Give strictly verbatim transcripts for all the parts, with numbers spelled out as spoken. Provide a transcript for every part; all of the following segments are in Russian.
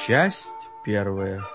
Часть первая.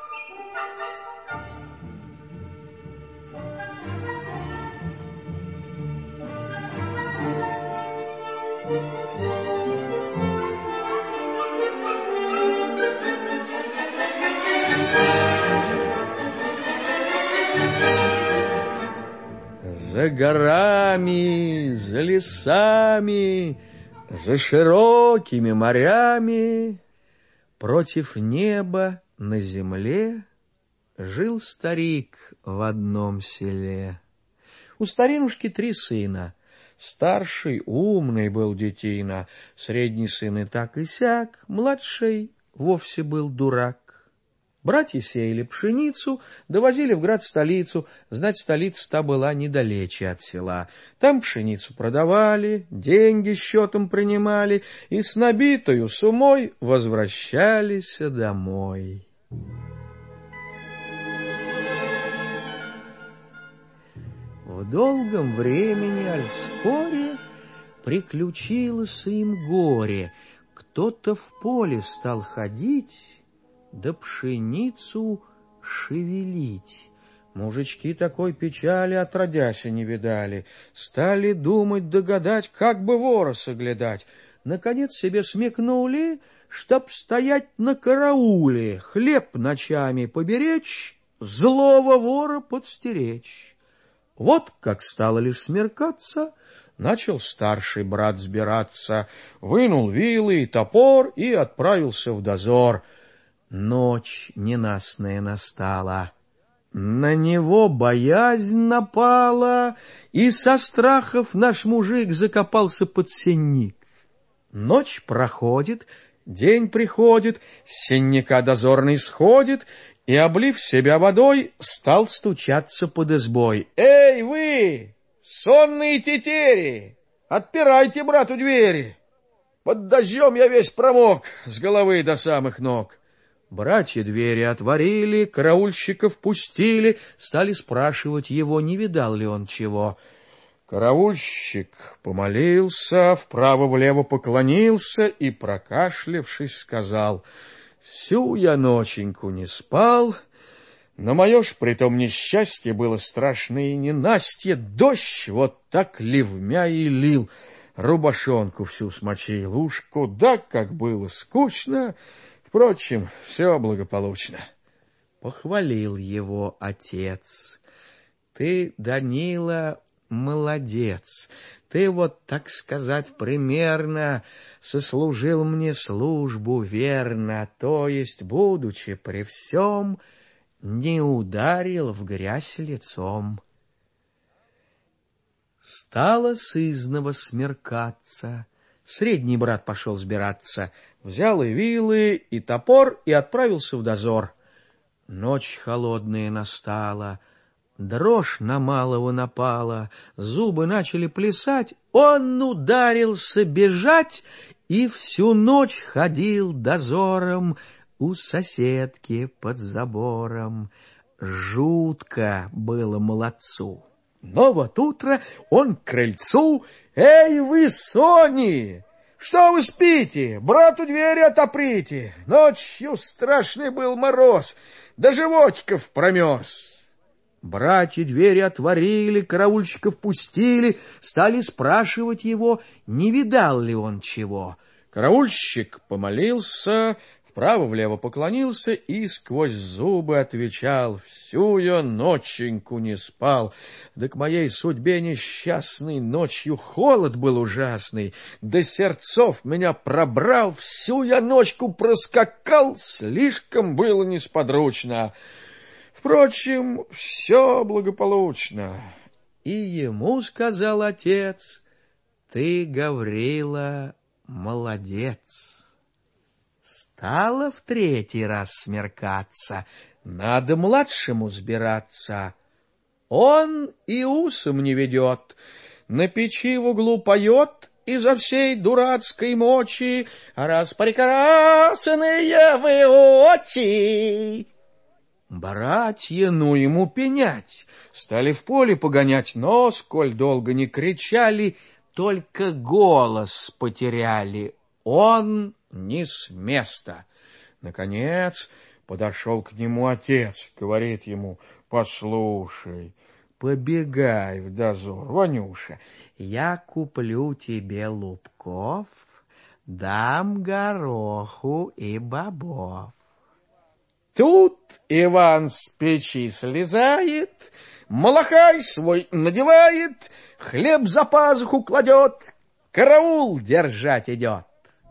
За горами, за лесами, за широкими морями, против неба на земле жил старик в одном селе. У старинушки три сына. Старший умный был детина, средний сын и так и сяк, младший вовсе был дурак. Братья сеяли пшеницу, довозили в град-столицу, знать, столица-то была недалече от села. Там пшеницу продавали, деньги счетом принимали и с набитою сумой возвращались домой. В долгом времени, аль вскоре, приключилось им горе. Кто-то в поле стал ходить, да пшеницу шевелить. Мужички такой печали отродясь не видали. Стали думать, догадать, как бы вора соглядать. Наконец себе смекнули, чтоб стоять на карауле, хлеб ночами поберечь, злого вора подстеречь. Вот как стало лишь смеркаться, начал старший брат сбираться, вынул вилы и топор и отправился в дозор. Ночь ненастная настала, на него боязнь напала, и со страхов наш мужик закопался под сенник. Ночь проходит, день приходит, с сенника дозорный сходит и, облив себя водой, стал стучаться под избой. «Эй вы, сонные тетери, отпирайте брату двери! Под дождем я весь промок с головы до самых ног». Братья двери отворили, караульщиков пустили, стали спрашивать его, не видал ли он чего. Караульщик помолился, вправо-влево поклонился и, прокашлявшись, сказал: «Всю я ноченьку не спал, но мое ж притом несчастье было страшное и ненастье, дождь вот так ливмя и лил, рубашонку всю смочил, уж куда как было скучно». Впрочем, все благополучно. Похвалил его отец. Ты, Данила, молодец. Ты вот, так сказать, примерно сослужил мне службу верно, то есть, будучи при всем, не ударил в грязь лицом. Стало сызнова смеркаться. Средний брат пошел сбираться, взял и вилы, и топор, и отправился в дозор. Ночь холодная настала, дрожь на малого напала, зубы начали плясать, он ударился бежать и всю ночь ходил дозором у соседки под забором. Жутко было молодцу. Но вот утро он к крыльцу: «Эй вы, сони! Что вы спите? Брату двери отоприте! Ночью страшный был мороз, да животиков промерз». Братья двери отворили, караульщиков пустили, стали спрашивать его, не видал ли он чего. Караульщик помолился, вправо-влево поклонился и сквозь зубы отвечал: «Всю я ноченьку не спал, да к моей судьбе несчастной ночью холод был ужасный, до сердцов меня пробрал, всю я ночку проскакал, слишком было несподручно. Впрочем, все благополучно». И ему сказал отец: «Ты, Гаврила, молодец». Стало в третий раз смеркаться, надо младшему сбираться. Он и усом не ведет, на печи в углу поет изо всей дурацкой мочи: «Распрекрасные вы очи!» Братья, ну ему пенять, стали в поле погонять, но, сколь долго не кричали, только голос потеряли. Он не с места. Наконец подошел к нему отец, говорит ему: послушай, побегай в дозор, Ванюша, я куплю тебе лубков, дам гороху и бобов. Тут Иван с печи слезает, малахай свой надевает, хлеб за пазуху кладет, караул держать идет.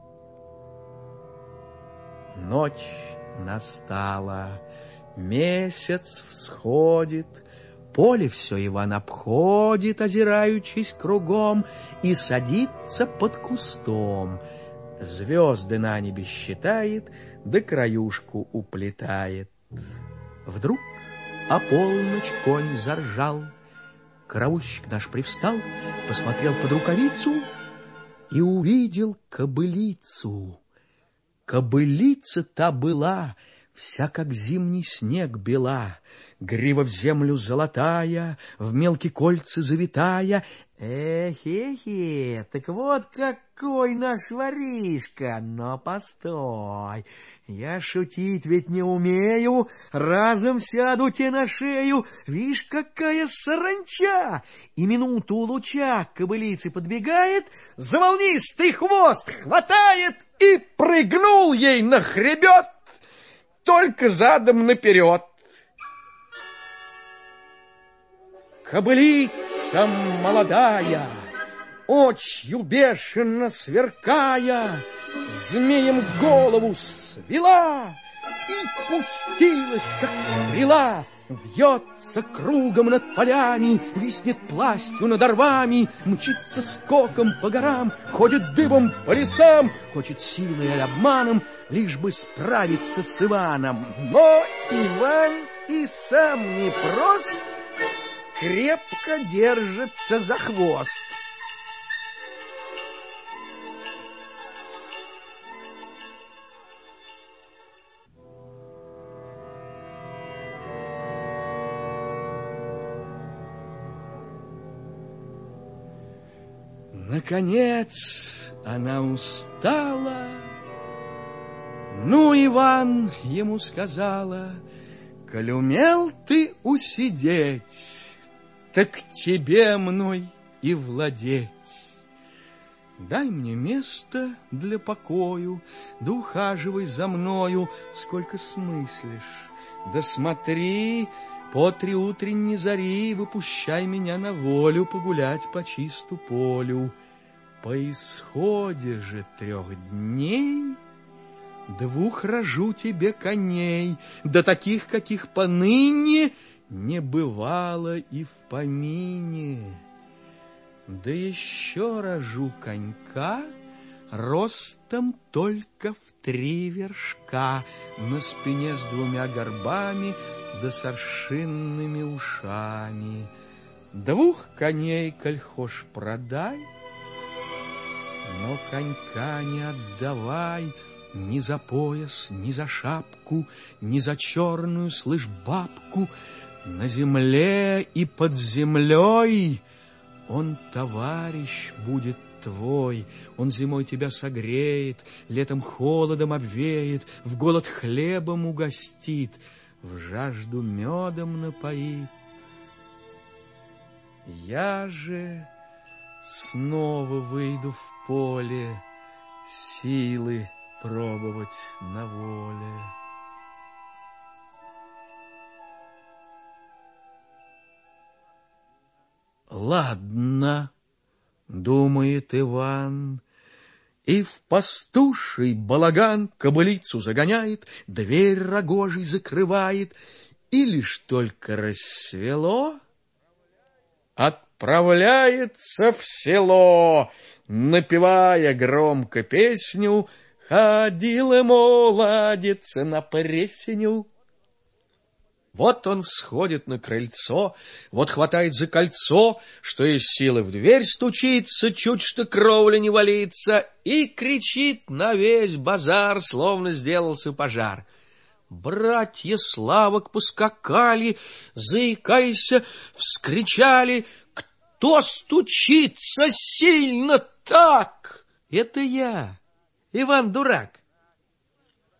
Ночь настала, месяц всходит, поле все Иван обходит, озираючись кругом, и садится под кустом. Звезды на небе считает, да краюшку уплетает. Вдруг о полночь конь заржал. Караульщик наш привстал, посмотрел под рукавицу и увидел кобылицу. Кобылица та была, вся как зимний снег бела, грива в землю золотая, в мелкие кольца завитая. Эхе-хе, так вот какой наш воришка! Но постой, я шутить ведь не умею, разом сяду тебе на шею. Вишь, какая саранча! И минуту луча к кобылице подбегает, за волнистый хвост хватает и прыгнул ей на хребет, только задом наперед. Кобылица молодая, очью бешено сверкая, змеем голову свела и пустилась, как стрела. Вьется кругом над полями, виснет пластью над орвами, мчится скоком по горам, ходит дыбом по лесам, хочет силой и обманом, лишь бы справиться с Иваном. Но Иван и сам непрост, крепко держится за хвост. Наконец она устала. Ну, Иван ему сказала: коль умел ты усидеть, так тебе мной и владеть. Дай мне место для покою, да ухаживай за мною, сколько смыслишь. Да смотри, по три утренней зари выпущай меня на волю погулять по чисту полю. По исходе же трех дней двух рожу тебе коней, да таких, каких поныне не бывало и в помине. Да еще рожу конька ростом только в три вершка, на спине с двумя горбами да с аршинными ушами. Двух коней, коль хошь, продай, но конька не отдавай ни за пояс, ни за шапку, ни за черную, слышь, бабку. На земле и под землей он товарищ будет твой. Он зимой тебя согреет, летом холодом обвеет, в голод хлебом угостит, в жажду медом напоит. Я же снова выйду в поле силы пробовать на воле. Ладно, думает Иван, и в пастуший балаган кобылицу загоняет, дверь рогожей закрывает, и лишь только рассвело, отправляется в село, напевая громко песню: ходила молодец на пресеню. Вот он всходит на крыльцо, вот хватает за кольцо, что из силы в дверь стучится, чуть что кровля не валится, и кричит на весь базар, словно сделался пожар. Братья славок поскакали, заикайся, вскричали: кто стучится сильно так? Это я, Иван Дурак.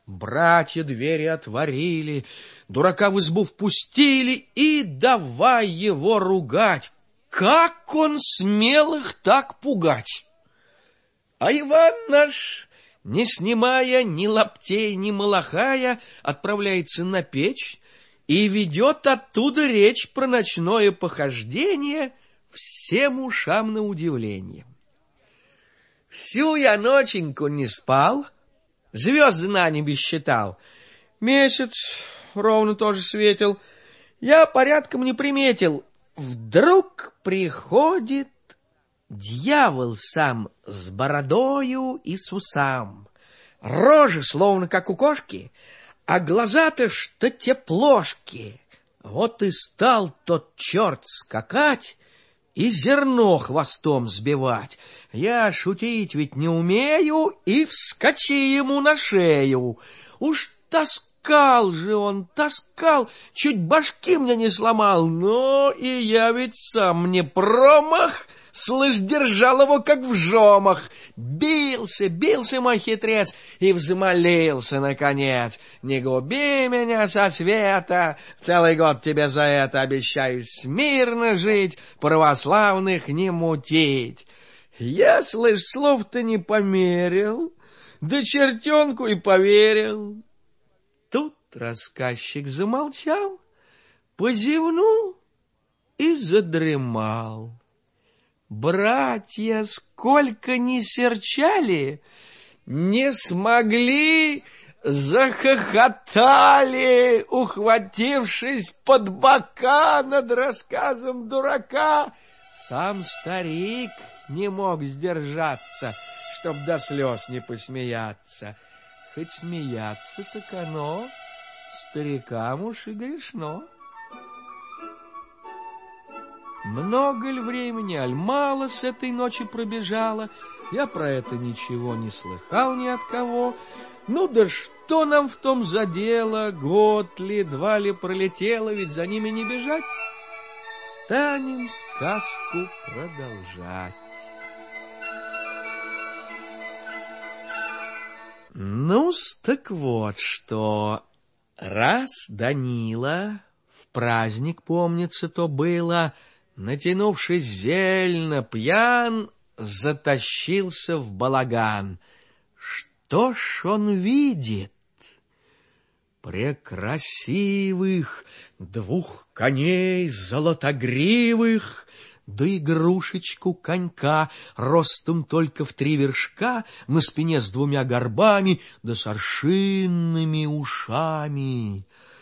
Братья двери отворили, дурака в избу впустили и давай его ругать. Как он смел их так пугать? А Иван наш, не снимая ни лаптей, ни малахая, отправляется на печь и ведет оттуда речь про ночное похождение всем ушам на удивление. Всю я ноченьку не спал, звезды на небе считал, месяц ровно тоже светил, я порядком не приметил. Вдруг приходит дьявол сам с бородою и с усам, рожа словно как у кошки, а глаза-то что те плошки. Вот и стал тот черт скакать и зерно хвостом сбивать. Я шутить ведь не умею, и вскочи ему на шею. Уж таскал же он, таскал, чуть башки мне не сломал, но и я ведь сам не промах, слышь, держал его как в жомах. Бился, бился мой хитрец и взмолился наконец: не губи меня со света, целый год тебе за это обещаю смирно жить, православных не мутить. Я, слышь, слов-то не померил, да чертенку и поверил. Тут рассказчик замолчал, позевнул и задремал. Братья, сколько ни серчали, не смогли, захохотали, ухватившись под бока над рассказом дурака. Сам старик не мог сдержаться, чтоб до слез не посмеяться. Хоть смеяться, так оно старикам уж и грешно. Много ли времени, аль мало с этой ночи пробежало, я про это ничего не слыхал ни от кого. Ну да что нам в том за дело, год ли, два ли пролетело, ведь за ними не бежать. Станем сказку продолжать. Ну-с, так вот что. Раз Данила, в праздник, помнится, то было, натянувшись зельно пьян, затащился в балаган. Что ж он видит? Прекрасивых двух коней золотогривых, да игрушечку конька, ростом только в три вершка, на спине с двумя горбами, да с аршинными ушами.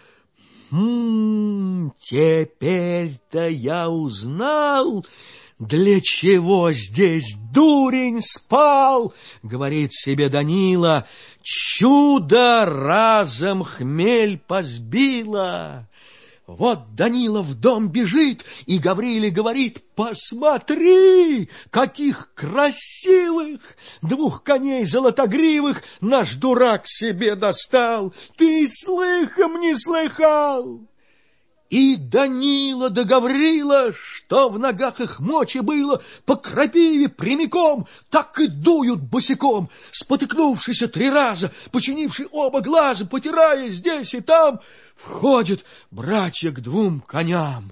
Хм, теперь-то я узнал, для чего здесь дурень спал, говорит себе Данила. Чудо разом хмель позбило. Вот Данила в дом бежит, и Гавриле говорит: посмотри, каких красивых двух коней золотогривых наш дурак себе достал. Ты слыхом не слыхал? И Данила да Гаврила, что в ногах их мочи было, по крапиве прямиком так и дуют босиком, спотыкнувшись три раза, починивши оба глаза, потирая здесь и там, входят братья к двум коням.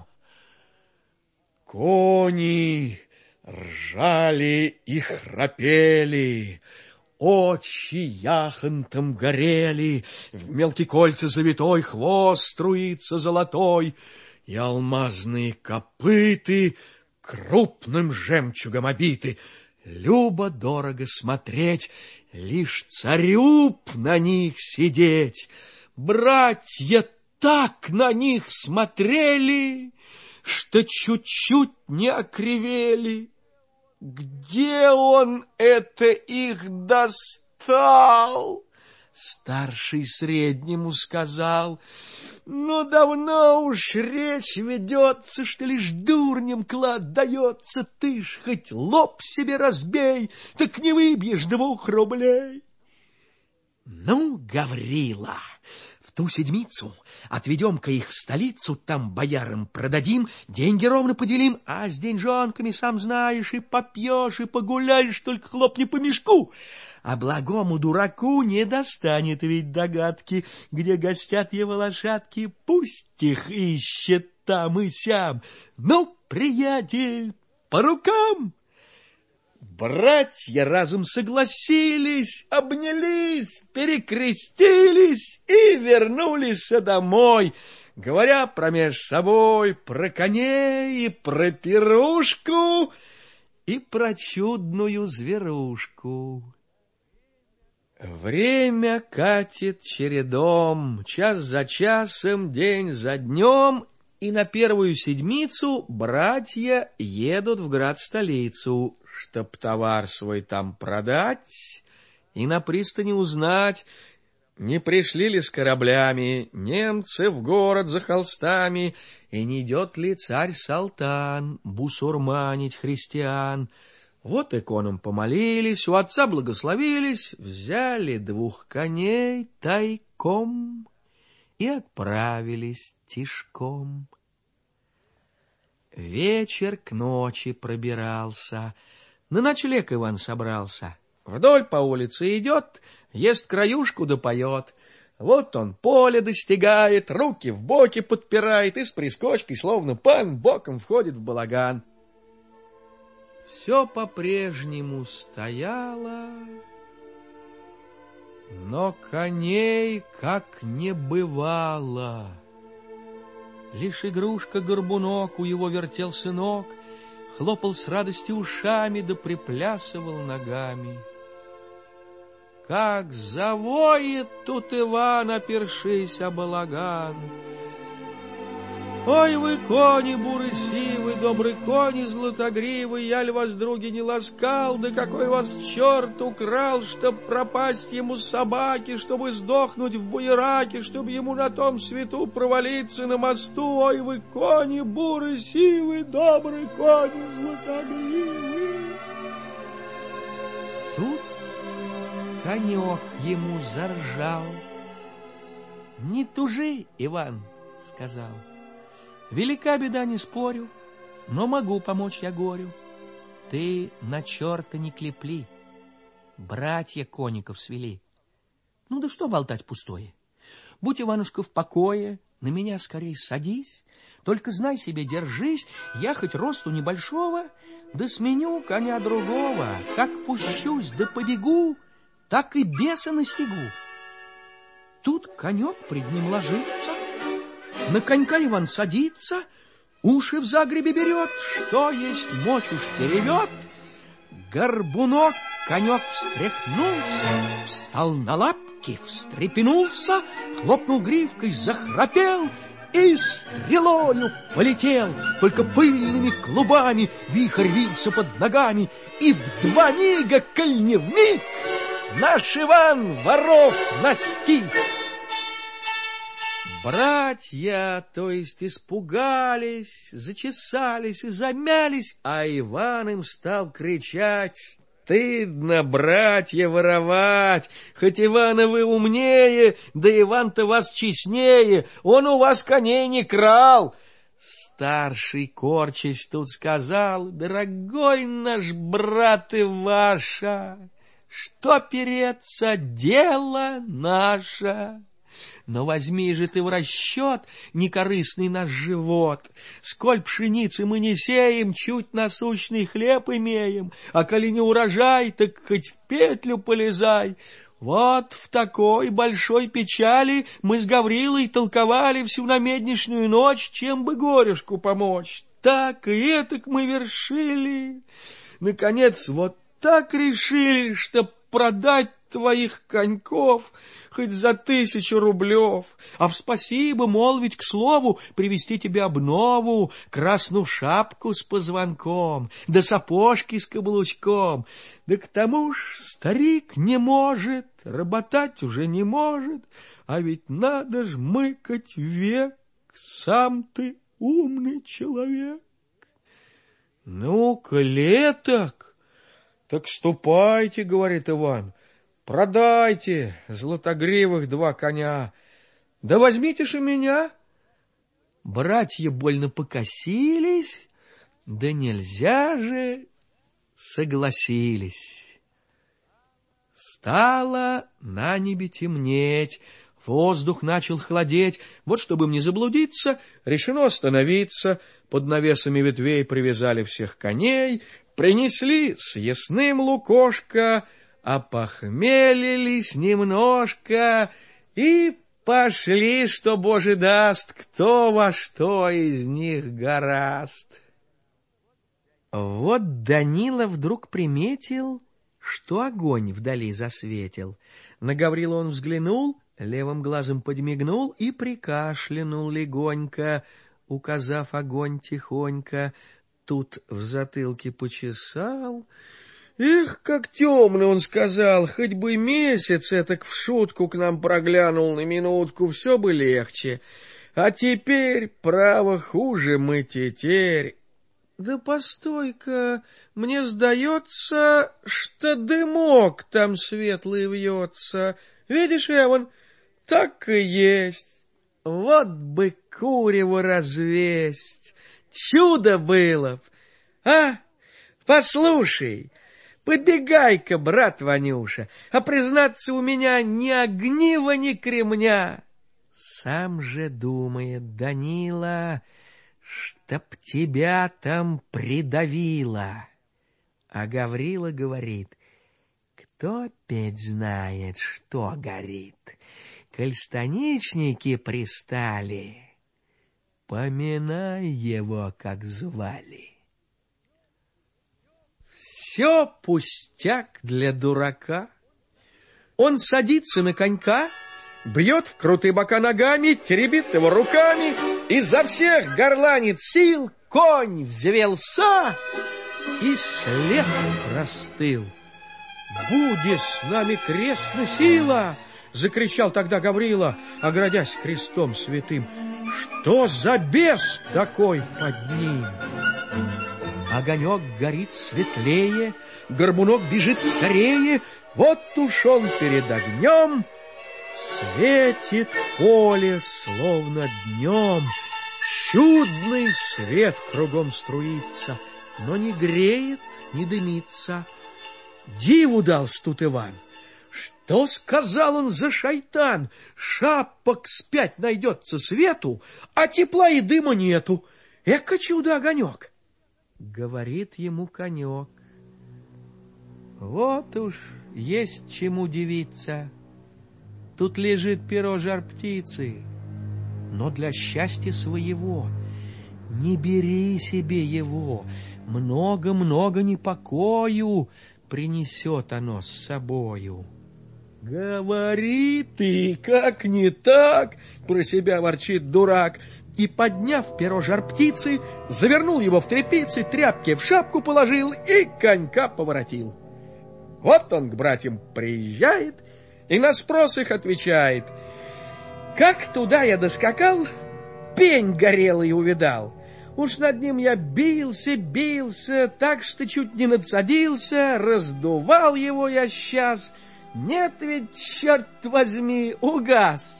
Кони ржали и храпели, очи яхонтом горели, в мелкие кольца завитой хвост струится золотой, и алмазные копыты крупным жемчугом обиты. Любо-дорого смотреть, лишь царю б на них сидеть. Братья так на них смотрели, что чуть-чуть не окривели. Где он это их достал? Старший среднему сказал: ну, давно уж речь ведется, что лишь дурням клад дается. Ты ж хоть лоб себе разбей, так не выбьешь двух рублей. Ну, Гаврила, в ту седмицу отведем-ка их в столицу, там боярам продадим, деньги ровно поделим, а с деньжонками, сам знаешь, и попьешь, и погуляешь, только хлопни по мешку. А благому дураку не достанет ведь догадки, где гостят его лошадки, пусть их ищет там и сям. Ну, приятель, по рукам! Братья разом согласились, обнялись, перекрестились и вернулись домой, говоря промеж собой про коней и про пирушку и про чудную зверушку. Время катит чередом, час за часом, день за днем, и на первую седмицу братья едут в град-столицу, чтоб товар свой там продать и на пристани узнать, не пришли ли с кораблями немцы в город за холстами, и не идет ли царь-салтан бусурманить христиан. Вот иконам помолились, у отца благословились, взяли двух коней тайком и отправились тишком. Вечер к ночи пробирался, на ночлег Иван собрался. Вдоль по улице идет, ест краюшку да поет. Вот он поле достигает, руки в боки подпирает и с прискочкой, словно пан, боком входит в балаган. Все по-прежнему стояло, но коней как не бывало. Лишь игрушка-горбунок у его вертел сынок, хлопал с радости ушами да приплясывал ногами. Как завоет тут Иван, опершись о балаган! Ой вы, кони буры-сивы, добрый кони златогривый, я ль вас, други, не ласкал, да какой вас черт украл, чтоб пропасть ему собаки, чтобы сдохнуть в буераке, чтоб ему на том свету провалиться на мосту. Ой вы, кони буры-сивы, добрый кони златогривый. Тут конек ему заржал. Не тужи, Иван, сказал. Велика беда, не спорю, но могу помочь я горю. Ты на черта не клепли, братья коников свели. Ну да что болтать пустое? Будь, Иванушка, в покое, на меня скорей садись, только знай себе, держись, я хоть росту небольшого, да сменю коня другого. Как пущусь да побегу, так и беса настигу. Тут конек пред ним ложится, на конька Иван садится, уши в загребе берет, что есть мочь уж теревет. Горбунок конек встряхнулся, встал на лапки, встрепенулся, хлопнул гривкой, захрапел и стрелою полетел. Только пыльными клубами вихрь вился под ногами, и в два мига, коль не в миг, наш Иван воров настиг. Братья, то есть, испугались, зачесались и замялись, а Иван им стал кричать: «Стыдно, братья, воровать! Хоть Ивана вы умнее, да Иван-то вас честнее, он у вас коней не крал!» Старший, корчась, тут сказал: «Дорогой наш брат Иваша, что переться, дело наше! Но возьми же ты в расчет некорыстный наш живот. Сколь пшеницы мы не сеем, чуть насущный хлеб имеем, а коли не урожай, так хоть в петлю полезай. Вот в такой большой печали мы с Гаврилой толковали всю намеднишнюю ночь, чем бы горюшку помочь. Так и этак мы вершили. Наконец, вот так решили, что продать твоих коньков хоть за тысячу рублев, а в спасибо молвить, к слову, привезти тебе обнову, красную шапку с позвонком, да сапожки с каблучком. Да к тому ж старик не может, работать уже не может, а ведь надо ж мыкать век, сам ты умный человек. Ну-ка, леток, так ступайте, говорит Иван, продайте златогривых два коня. Да возьмите же меня. Братья больно покосились, да нельзя же, согласились. Стало на небе темнеть, воздух начал холодеть. Вот, чтобы им не заблудиться, решено остановиться. Под навесами ветвей привязали всех коней, принесли съестным лукошко, опохмелились немножко и пошли, что Боже даст, кто во что из них гораст. Вот Данила вдруг приметил, что огонь вдали засветил. На Гаврила он взглянул, левым глазом подмигнул и прикашлянул легонько, указав огонь тихонько. Тут в затылке почесал. Эх, как темно, он сказал, хоть бы месяц этак в шутку к нам проглянул на минутку, все бы легче. А теперь, право, хуже мы теперь. Да постой-ка, мне сдается, что дымок там светлый вьется. Видишь, Эван, так и есть. Вот бы курево развесть, чудо было б. А, послушай, подбегай-ка, брат Ванюша, а признаться, у меня ни огнива, ни кремня. Сам же думает Данила, чтоб тебя там придавило. А Гаврила говорит, кто опять знает, что горит. Коль станичники пристали, поминай его, как звали. Все пустяк для дурака. Он садится на конька, бьет в крутые бока ногами, теребит его руками, изо всех горланит сил, конь взвелся и след простыл. «Будет с нами крестная сила!» — закричал тогда Гаврила, оградясь крестом святым. «Что за бес такой под ним?» Огонек горит светлее, горбунок бежит скорее. Вот уж он перед огнем, светит поле, словно днем. Чудный свет кругом струится, но не греет, не дымится. Диву дался тут Иван. Что сказал он за шайтан? Шапок спять найдется свету, а тепла и дыма нету. Эка чудо-огонек! Говорит ему конек. Вот уж есть чему дивиться. Тут лежит перо жар-птицы, но для счастья своего не бери себе его. Много-много непокою принесет оно с собою. Говори ты, как не так, про себя ворчит дурак. И, подняв перо жар-птицы, завернул его в тряпицы, тряпки в шапку положил и конька поворотил. Вот он к братьям приезжает и на спрос их отвечает. Как туда я доскакал, пень горелый увидал. Уж над ним я бился, бился, так что чуть не надсадился, раздувал его я сейчас. Нет ведь, черт возьми, угас.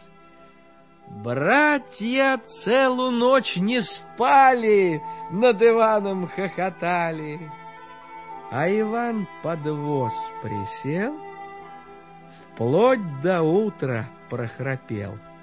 Братья целую ночь не спали, над Иваном хохотали. А Иван под воз присел, вплоть до утра прохрапел.